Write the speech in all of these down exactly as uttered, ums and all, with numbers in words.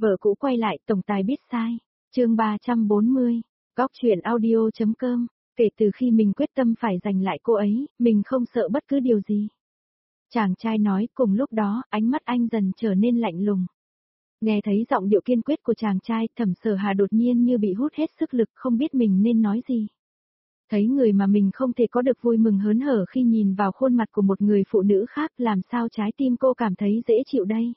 Vợ cũ quay lại, tổng tài biết sai. Chương ba trăm bốn mươi. Góc truyện audio.com. Kể từ khi mình quyết tâm phải giành lại cô ấy, mình không sợ bất cứ điều gì. Chàng trai nói, cùng lúc đó, ánh mắt anh dần trở nên lạnh lùng. Nghe thấy giọng điệu kiên quyết của chàng trai, Thẩm Sở Hà đột nhiên như bị hút hết sức lực, không biết mình nên nói gì. Thấy người mà mình không thể có được vui mừng hớn hở khi nhìn vào khuôn mặt của một người phụ nữ khác, làm sao trái tim cô cảm thấy dễ chịu đây.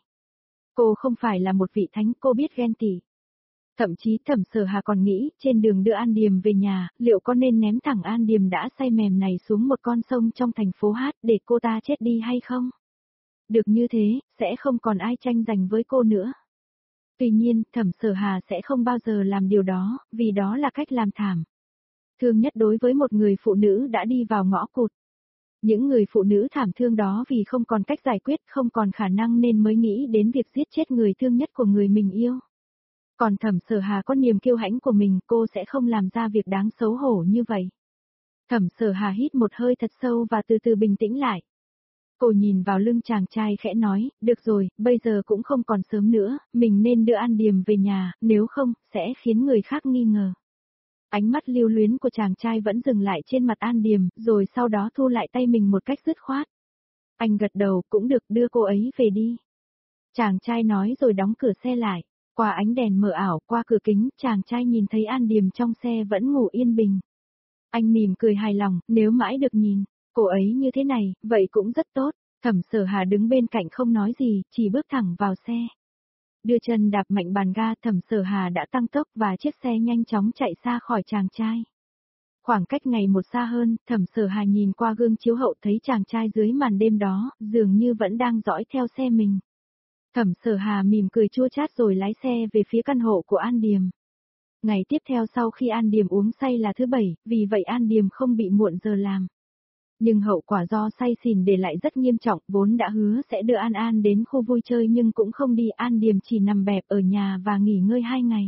Cô không phải là một vị thánh, cô biết ghen tị. Thậm chí Thẩm Sở Hà còn nghĩ, trên đường đưa An Điềm về nhà, liệu có nên ném thẳng An Điềm đã say mềm này xuống một con sông trong thành phố Hát để cô ta chết đi hay không? Được như thế, sẽ không còn ai tranh giành với cô nữa. Tuy nhiên, Thẩm Sở Hà sẽ không bao giờ làm điều đó, vì đó là cách làm thảm. Thương nhất đối với một người phụ nữ đã đi vào ngõ cụt. Những người phụ nữ thảm thương đó vì không còn cách giải quyết, không còn khả năng nên mới nghĩ đến việc giết chết người thương nhất của người mình yêu. Còn Thẩm Sở Hà có niềm kiêu hãnh của mình, cô sẽ không làm ra việc đáng xấu hổ như vậy. Thẩm Sở Hà hít một hơi thật sâu và từ từ bình tĩnh lại. Cô nhìn vào lưng chàng trai khẽ nói, được rồi, bây giờ cũng không còn sớm nữa, mình nên đưa An Điềm về nhà, nếu không, sẽ khiến người khác nghi ngờ. Ánh mắt lưu luyến của chàng trai vẫn dừng lại trên mặt An Điềm, rồi sau đó thu lại tay mình một cách dứt khoát. Anh gật đầu, cũng được, đưa cô ấy về đi. Chàng trai nói rồi đóng cửa xe lại. Qua ánh đèn mờ ảo, qua cửa kính, chàng trai nhìn thấy An Điềm trong xe vẫn ngủ yên bình. Anh mỉm cười hài lòng, nếu mãi được nhìn, cô ấy như thế này, vậy cũng rất tốt. Thẩm Sở Hà đứng bên cạnh không nói gì, chỉ bước thẳng vào xe. Đưa chân đạp mạnh bàn ga, Thẩm Sở Hà đã tăng tốc và chiếc xe nhanh chóng chạy xa khỏi chàng trai. Khoảng cách ngày một xa hơn, Thẩm Sở Hà nhìn qua gương chiếu hậu thấy chàng trai dưới màn đêm đó, dường như vẫn đang dõi theo xe mình. Thẩm Sở Hà mỉm cười chua chát rồi lái xe về phía căn hộ của An Điềm. Ngày tiếp theo sau khi An Điềm uống say là thứ bảy, vì vậy An Điềm không bị muộn giờ làm. Nhưng hậu quả do say xỉn để lại rất nghiêm trọng, vốn đã hứa sẽ đưa An An đến khu vui chơi nhưng cũng không đi, An Điềm chỉ nằm bẹp ở nhà và nghỉ ngơi hai ngày.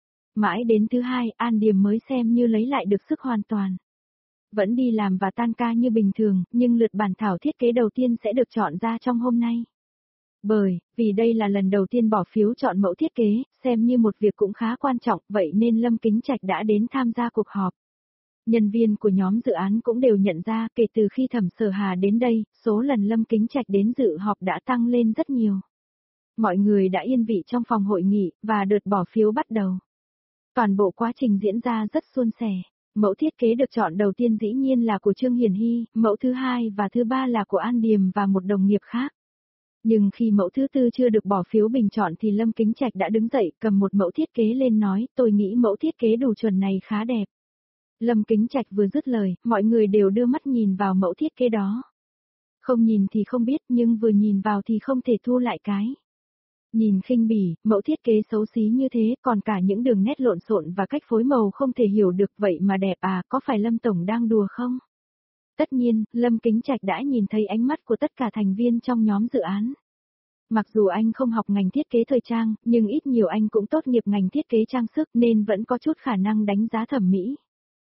Mãi đến thứ hai, An Điềm mới xem như lấy lại được sức hoàn toàn. Vẫn đi làm và tan ca như bình thường, nhưng lượt bản thảo thiết kế đầu tiên sẽ được chọn ra trong hôm nay. Bởi, vì đây là lần đầu tiên bỏ phiếu chọn mẫu thiết kế, xem như một việc cũng khá quan trọng, vậy nên Lâm Kính Trạch đã đến tham gia cuộc họp. Nhân viên của nhóm dự án cũng đều nhận ra, kể từ khi Thẩm Sở Hà đến đây, số lần Lâm Kính Trạch đến dự họp đã tăng lên rất nhiều. Mọi người đã yên vị trong phòng hội nghị, và đợt bỏ phiếu bắt đầu. Toàn bộ quá trình diễn ra rất suôn sẻ. Mẫu thiết kế được chọn đầu tiên dĩ nhiên là của Trương Hiển Hy, mẫu thứ hai và thứ ba là của An Điềm và một đồng nghiệp khác. Nhưng khi mẫu thứ tư chưa được bỏ phiếu bình chọn thì Lâm Kính Trạch đã đứng dậy, cầm một mẫu thiết kế lên nói, tôi nghĩ mẫu thiết kế đủ chuẩn này khá đẹp. Lâm Kính Trạch vừa dứt lời, mọi người đều đưa mắt nhìn vào mẫu thiết kế đó. Không nhìn thì không biết, nhưng vừa nhìn vào thì không thể thu lại cái. Nhìn khinh bỉ, mẫu thiết kế xấu xí như thế, còn cả những đường nét lộn xộn và cách phối màu không thể hiểu được, vậy mà đẹp à, có phải Lâm Tổng đang đùa không? Tất nhiên, Lâm Kính Trạch đã nhìn thấy ánh mắt của tất cả thành viên trong nhóm dự án. Mặc dù anh không học ngành thiết kế thời trang, nhưng ít nhiều anh cũng tốt nghiệp ngành thiết kế trang sức nên vẫn có chút khả năng đánh giá thẩm mỹ.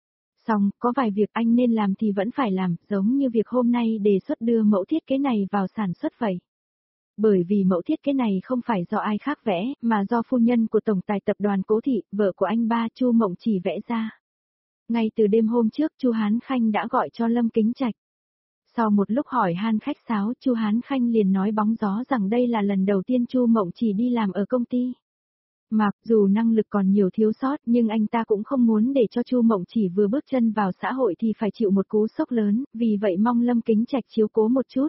Xong, có vài việc anh nên làm thì vẫn phải làm, giống như việc hôm nay đề xuất đưa mẫu thiết kế này vào sản xuất vậy. Bởi vì mẫu thiết kế này không phải do ai khác vẽ, mà do phu nhân của tổng tài tập đoàn Cố Thị, vợ của anh ba Chu Mộng Chỉ vẽ ra. Ngay từ đêm hôm trước, Chu Hán Khanh đã gọi cho Lâm Kính Trạch. Sau một lúc hỏi han khách sáo, Chu Hán Khanh liền nói bóng gió rằng đây là lần đầu tiên Chu Mộng Chỉ đi làm ở công ty. Mặc dù năng lực còn nhiều thiếu sót nhưng anh ta cũng không muốn để cho Chu Mộng Chỉ vừa bước chân vào xã hội thì phải chịu một cú sốc lớn, vì vậy mong Lâm Kính Trạch chiếu cố một chút.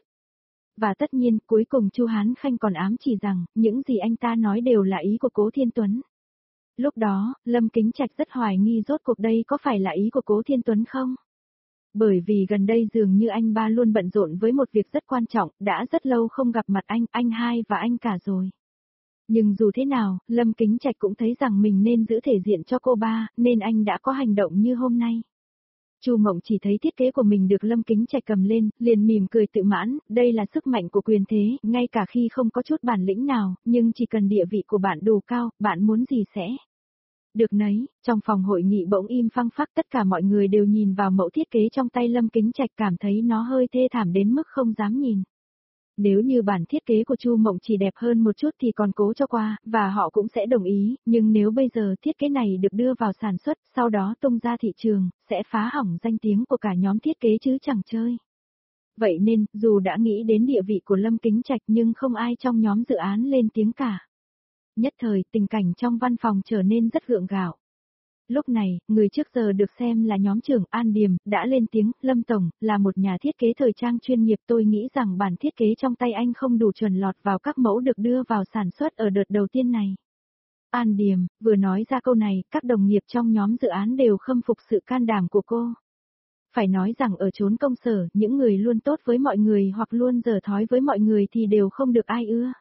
Và tất nhiên, cuối cùng Chu Hán Khanh còn ám chỉ rằng, những gì anh ta nói đều là ý của Cố Thiên Tuấn. Lúc đó, Lâm Kính Trạch rất hoài nghi rốt cuộc đây có phải là ý của Cố Thiên Tuấn không? Bởi vì gần đây dường như anh ba luôn bận rộn với một việc rất quan trọng, đã rất lâu không gặp mặt anh, anh hai và anh cả rồi. Nhưng dù thế nào, Lâm Kính Trạch cũng thấy rằng mình nên giữ thể diện cho cô ba, nên anh đã có hành động như hôm nay. Chu Mộng Chỉ thấy thiết kế của mình được Lâm Kính Trạch cầm lên, liền mỉm cười tự mãn, đây là sức mạnh của quyền thế, ngay cả khi không có chút bản lĩnh nào, nhưng chỉ cần địa vị của bạn đủ cao, bạn muốn gì sẽ được nấy. Trong phòng hội nghị bỗng im phăng phắc, tất cả mọi người đều nhìn vào mẫu thiết kế trong tay Lâm Kính Trạch, cảm thấy nó hơi thê thảm đến mức không dám nhìn. Nếu như bản thiết kế của Chu Mộng Chỉ đẹp hơn một chút thì còn cố cho qua, và họ cũng sẽ đồng ý, nhưng nếu bây giờ thiết kế này được đưa vào sản xuất, sau đó tung ra thị trường, sẽ phá hỏng danh tiếng của cả nhóm thiết kế chứ chẳng chơi. Vậy nên, dù đã nghĩ đến địa vị của Lâm Kính Trạch nhưng không ai trong nhóm dự án lên tiếng cả. Nhất thời, tình cảnh trong văn phòng trở nên rất gượng gạo. Lúc này, người trước giờ được xem là nhóm trưởng An Điềm, đã lên tiếng, Lâm Tổng, là một nhà thiết kế thời trang chuyên nghiệp, tôi nghĩ rằng bản thiết kế trong tay anh không đủ chuẩn lọt vào các mẫu được đưa vào sản xuất ở đợt đầu tiên này. An Điềm, vừa nói ra câu này, các đồng nghiệp trong nhóm dự án đều khâm phục sự can đảm của cô. Phải nói rằng ở chốn công sở, những người luôn tốt với mọi người hoặc luôn dở thói với mọi người thì đều không được ai ưa.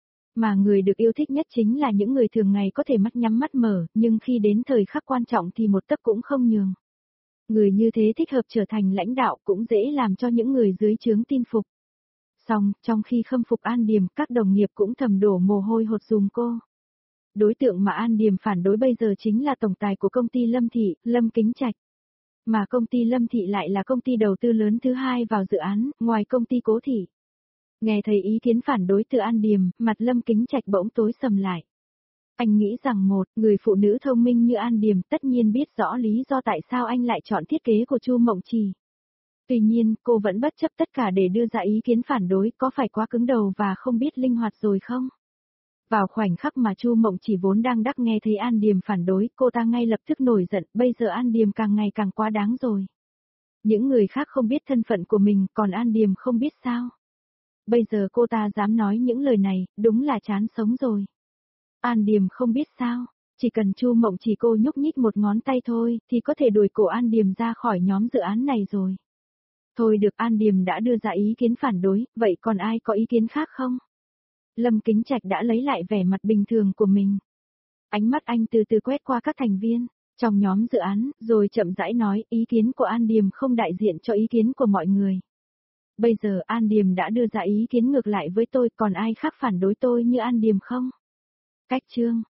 Mà người được yêu thích nhất chính là những người thường ngày có thể mắt nhắm mắt mở, nhưng khi đến thời khắc quan trọng thì một tấc cũng không nhường. Người như thế thích hợp trở thành lãnh đạo cũng dễ làm cho những người dưới trướng tin phục. Song, trong khi khâm phục An Điềm, các đồng nghiệp cũng thầm đổ mồ hôi hột dùm cô. Đối tượng mà An Điềm phản đối bây giờ chính là tổng tài của công ty Lâm Thị, Lâm Kính Trạch. Mà công ty Lâm Thị lại là công ty đầu tư lớn thứ hai vào dự án, ngoài công ty Cố Thị. Nghe thấy ý kiến phản đối từ An Điềm, mặt Lâm Kính Trạch bỗng tối sầm lại. Anh nghĩ rằng một, người phụ nữ thông minh như An Điềm tất nhiên biết rõ lý do tại sao anh lại chọn thiết kế của Chu Mộng Chỉ. Tuy nhiên, cô vẫn bất chấp tất cả để đưa ra ý kiến phản đối, có phải quá cứng đầu và không biết linh hoạt rồi không? Vào khoảnh khắc mà Chu Mộng Chỉ vốn đang đắc nghe thấy An Điềm phản đối, cô ta ngay lập tức nổi giận, bây giờ An Điềm càng ngày càng quá đáng rồi. Những người khác không biết thân phận của mình, còn An Điềm không biết sao? Bây giờ cô ta dám nói những lời này, đúng là chán sống rồi. An Điềm không biết sao, chỉ cần Chu Mộng Chỉ cô nhúc nhích một ngón tay thôi, thì có thể đuổi cổ An Điềm ra khỏi nhóm dự án này rồi. Thôi được, An Điềm đã đưa ra ý kiến phản đối, vậy còn ai có ý kiến khác không? Lâm Kính Trạch đã lấy lại vẻ mặt bình thường của mình. Ánh mắt anh từ từ quét qua các thành viên trong nhóm dự án, rồi chậm rãi nói, ý kiến của An Điềm không đại diện cho ý kiến của mọi người. Bây giờ An Điềm đã đưa ra ý kiến ngược lại với tôi, còn ai khác phản đối tôi như An Điềm không? Cách chương